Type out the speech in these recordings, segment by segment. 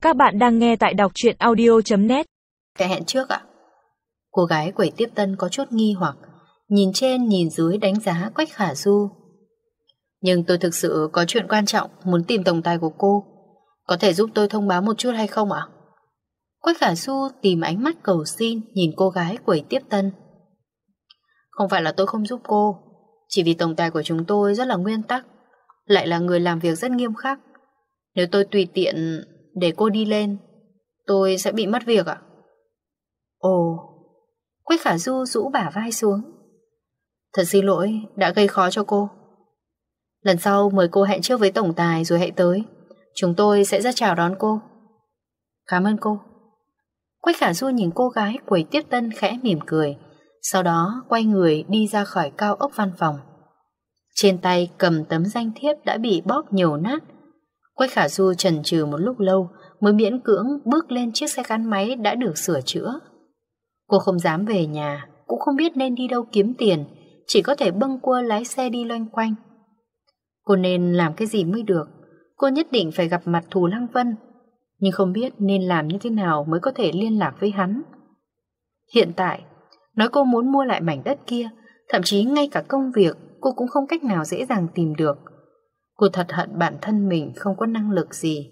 Các bạn đang nghe tại đọc truyện audio.net. Cái hẹn trước ạ? Cô gái quầy tiếp tân có chút nghi hoặc, nhìn trên nhìn dưới đánh giá Quách Khả Du. Nhưng tôi thực sự có chuyện quan trọng muốn tìm tổng tài của cô. Có thể giúp tôi thông báo một chút hay không ạ? Quách Khả Du tìm ánh mắt cầu xin nhìn cô gái quầy tiếp tân. Không phải là tôi không giúp cô, chỉ vì tổng tài của chúng tôi rất là nguyên tắc, lại là người làm việc rất nghiêm khắc. Nếu tôi tùy tiện để cô đi lên, tôi sẽ bị mất việc ạ. Ồ, Quách Khả Du rũ bả vai xuống. Thật xin lỗi đã gây khó cho cô. Lần sau mời cô hẹn trước với tổng tài rồi hãy tới. Chúng tôi sẽ rất chào đón cô. Cảm ơn cô. Quách Khả Du nhìn cô gái quầy tiếp tân khẽ mỉm cười, sau đó quay người đi ra khỏi cao ốc văn phòng. Trên tay cầm tấm danh thiếp đã bị bóp nhầu nát. Quách Khả Du chần chừ một lúc lâu mới miễn cưỡng bước lên chiếc xe gắn máy đã được sửa chữa. Cô không dám về nhà, cũng không biết nên đi đâu kiếm tiền, chỉ có thể bâng quơ lái xe đi loanh quanh. Cô nên làm cái gì mới được? Cô nhất định phải gặp mặt Thù Lăng Vân, nhưng không biết nên làm như thế nào mới có thể liên lạc với hắn. Hiện tại, nói cô muốn mua lại mảnh đất kia, thậm chí ngay cả công việc cô cũng không cách nào dễ dàng tìm được. Cô thật hận bản thân mình không có năng lực gì.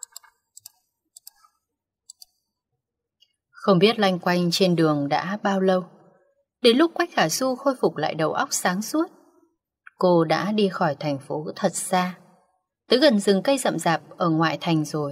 Không biết loanh quanh trên đường đã bao lâu. Đến lúc Quách Khả Du khôi phục lại đầu óc sáng suốt, cô đã đi khỏi thành phố thật xa, tới gần rừng cây rậm rạp ở ngoại thành rồi.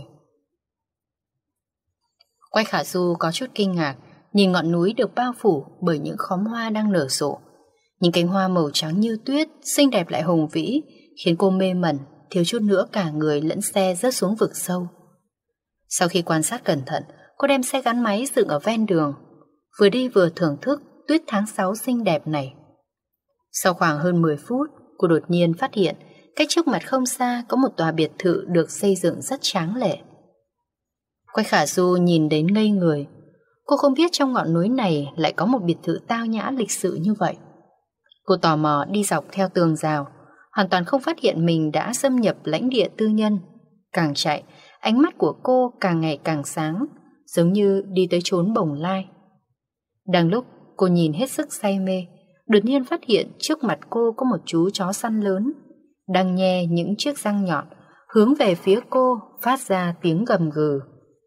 Quách Khả Du có chút kinh ngạc nhìn ngọn núi được bao phủ bởi những khóm hoa đang nở rộ. Những cánh hoa màu trắng như tuyết, xinh đẹp lại hùng vĩ, khiến cô mê mẩn, thiếu chút nữa cả người lẫn xe rớt xuống vực sâu. Sau khi quan sát cẩn thận, cô đem xe gắn máy dựng ở ven đường, vừa đi vừa thưởng thức tuyết tháng 6 xinh đẹp này. Sau khoảng hơn 10 phút, cô đột nhiên phát hiện cách trước mặt không xa có một tòa biệt thự được xây dựng rất tráng lệ. Quách Khả Du nhìn đến ngây người. Cô không biết trong ngọn núi này lại có một biệt thự tao nhã lịch sự như vậy. Cô tò mò đi dọc theo tường rào, hoàn toàn không phát hiện mình đã xâm nhập lãnh địa tư nhân. Càng chạy, ánh mắt của cô càng ngày càng sáng, giống như đi tới chốn bồng lai. Đang lúc cô nhìn hết sức say mê, đột nhiên phát hiện trước mặt cô có một chú chó săn lớn, đang nhe những chiếc răng nhọn, hướng về phía cô phát ra tiếng gầm gừ.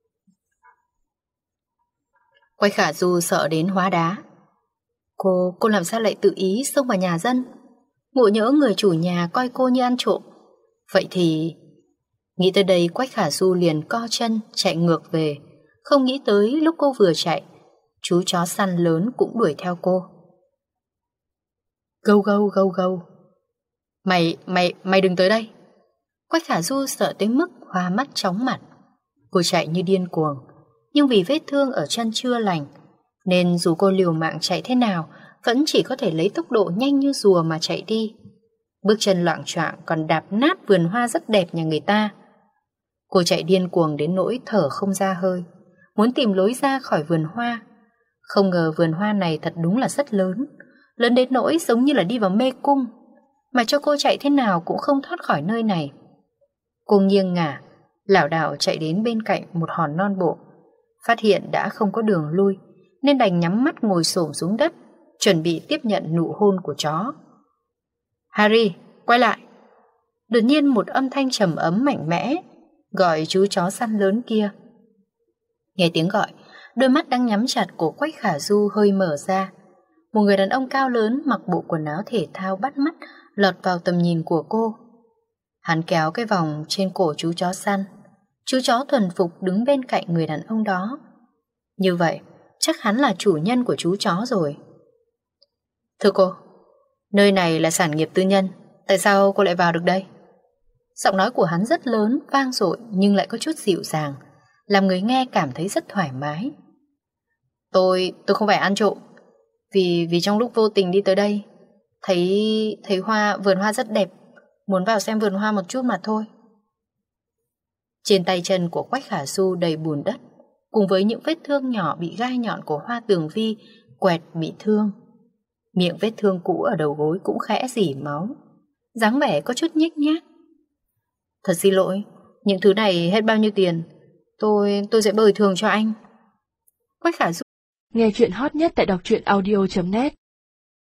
Quách Khả Du sợ đến hóa đá. Cô làm sao lại tự ý xông vào nhà dân? Ngộ nhỡ người chủ nhà coi cô như ăn trộm. Vậy thì... Nghĩ tới đây Quách Khả Du liền co chân chạy ngược về. Không nghĩ tới lúc cô vừa chạy, chú chó săn lớn cũng đuổi theo cô. Gâu gâu gâu gâu. Mày đừng tới đây. Quách Khả Du sợ tới mức hoa mắt chóng mặt. Cô chạy như điên cuồng, nhưng vì vết thương ở chân chưa lành, nên dù cô liều mạng chạy thế nào vẫn chỉ có thể lấy tốc độ nhanh như rùa mà chạy đi. Bước chân loạng choạng còn đạp nát vườn hoa rất đẹp nhà người ta. Cô chạy điên cuồng đến nỗi thở không ra hơi, muốn tìm lối ra khỏi vườn hoa. Không ngờ vườn hoa này thật đúng là rất lớn, lớn đến nỗi giống như là đi vào mê cung, mà cho cô chạy thế nào cũng không thoát khỏi nơi này. Cô nghiêng ngả, lảo đảo chạy đến bên cạnh một hòn non bộ, phát hiện đã không có đường lui, nên đành nhắm mắt ngồi xổm xuống đất, chuẩn bị tiếp nhận nụ hôn của chó. Harry, quay lại! Đột nhiên một âm thanh trầm ấm mạnh mẽ gọi chú chó săn lớn kia. Nghe tiếng gọi, đôi mắt đang nhắm chặt của Quách Khả Du hơi mở ra. Một người đàn ông cao lớn mặc bộ quần áo thể thao bắt mắt lọt vào tầm nhìn của cô. Hắn kéo cái vòng trên cổ chú chó săn. Chú chó thuần phục đứng bên cạnh người đàn ông đó. Như vậy, chắc hắn là chủ nhân của chú chó rồi. Thưa cô, nơi này là sản nghiệp tư nhân, tại sao cô lại vào được đây? Giọng nói của hắn rất lớn, vang dội nhưng lại có chút dịu dàng, làm người nghe cảm thấy rất thoải mái. Tôi không phải ăn trộm, vì trong lúc vô tình đi tới đây, thấy vườn hoa rất đẹp, muốn vào xem vườn hoa một chút mà thôi. Trên tay chân của Quách Khả Du đầy bùn đất, cùng với những vết thương nhỏ bị gai nhọn của hoa tường vi quẹt bị thương. Miệng vết thương cũ ở đầu gối cũng khẽ rỉ máu, dáng vẻ có chút nhếch nhác. Thật xin lỗi, những thứ này hết bao nhiêu tiền? Tôi sẽ bồi thường cho anh. Quách Khả Du Nghe chuyện hot nhất tại đọc truyện audio.net